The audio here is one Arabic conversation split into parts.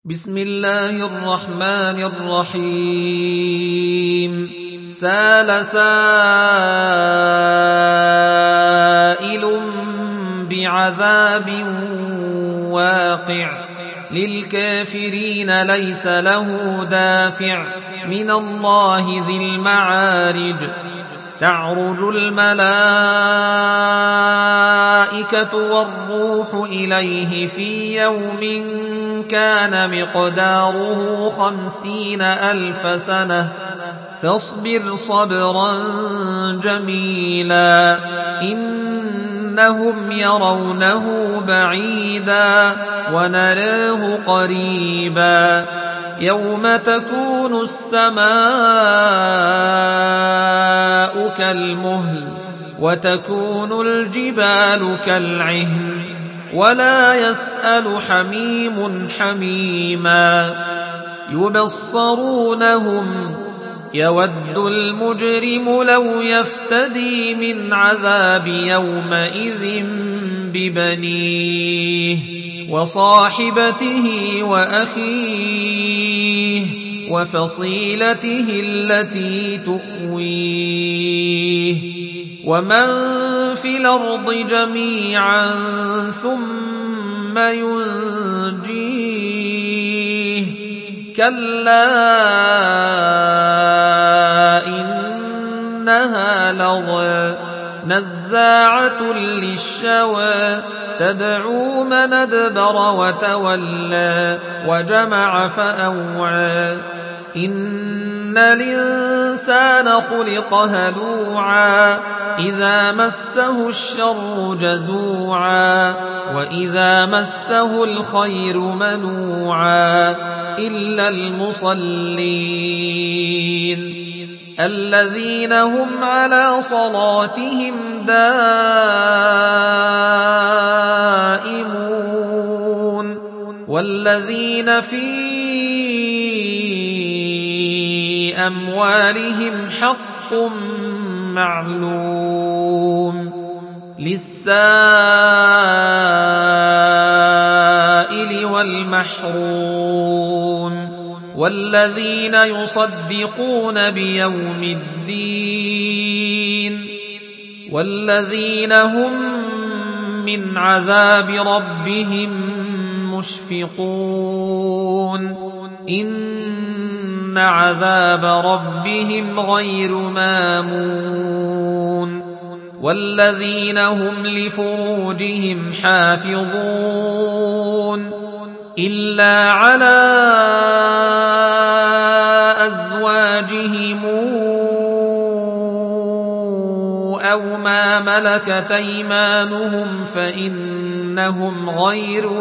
بسم الله الرحمن الرحيم سال سائل بعذاب واقع للكافرين ليس له دافع من الله ذي المعارج تعرج الملائكة والروح إليه في يوم كان مقداره 50,000 سنة فاصبر صبرا جميلا إنهم يرونه بعيدا ونراه قريبا يوم تكون السماء كالمهل وتكون الجبال كالعهن ولا يسأل حميم حميما يبصرونهم يود المجرم لو يفتدي من عذاب يومئذ ببنيه وصاحبته وأخيه وفصيلته التي تؤويه ومن في الأرض جميعا ثم ينجيه كلا إنها لظى نزاعة للشوى تدعو من أدبر وتولى وجمع فأوعى إن الإنسان خلق هلوعا إذا مسه الشر جزوعا وإذا مسه الخير منوعا إلا المصلين الذين هم على صلاتهم دائمون والذين في أموالهم حق معلوم للسائل والمحروم والذين يصدقون بيوم الدين والذين هم من عذاب ربهم مشفقون إن عذاب ربهم غير مامون والذين هم لفروجهم حافظون إلا على أزواجهم أو ما ملكت أيمانهم فإنهم غير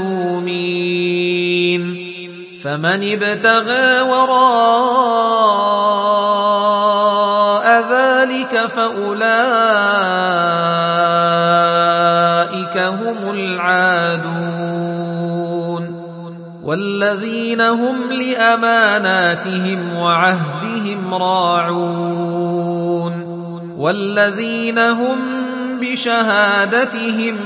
ملومين فمن ابتغى وراء ذلك فأولئك هم العادون والذين هم لأماناتهم وعهدهم راعون والذين هم بشهادتهم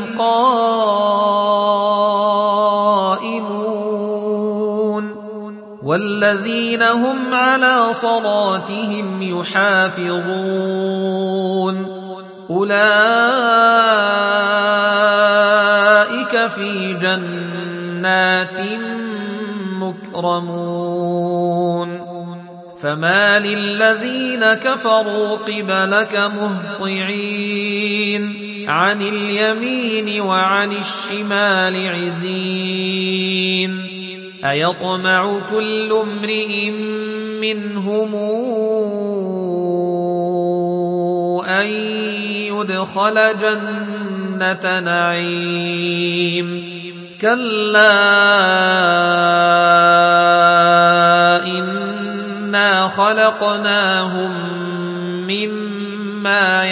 قائمون والذين هم على صلاتهم يحافظون أولئك في جنات مكرمون فما للذين كفروا قبلك مهطعين عن اليمين وعن الشمال عزين أيطمع كل امرئ منهم أن يدخل جنة نعيم كلا إنا خلقناهم مما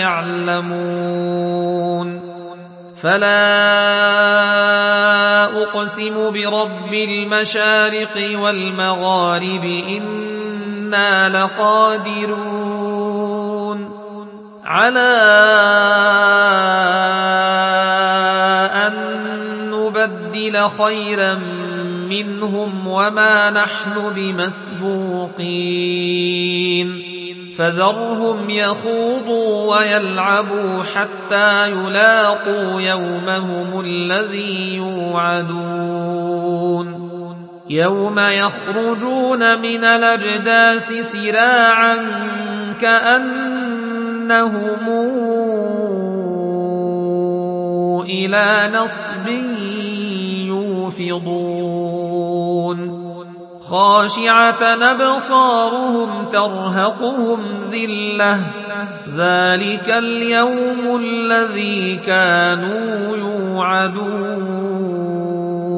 يعلمون فلا أقسم برب المشارق والمغارب إنا لقادرون على أن نبدل خيرا منهم وما نحن بمسبوقين فذرهم يخوضوا ويلعبوا حتى يلاقوا يومهم الذي يوعدون يوم يخرجون من الأجداث سراعا كأنهم إلى نصب يوفضون خاشعة أبصارهم ترهقهم ذلة ذلك اليوم الذي كانوا يوعدون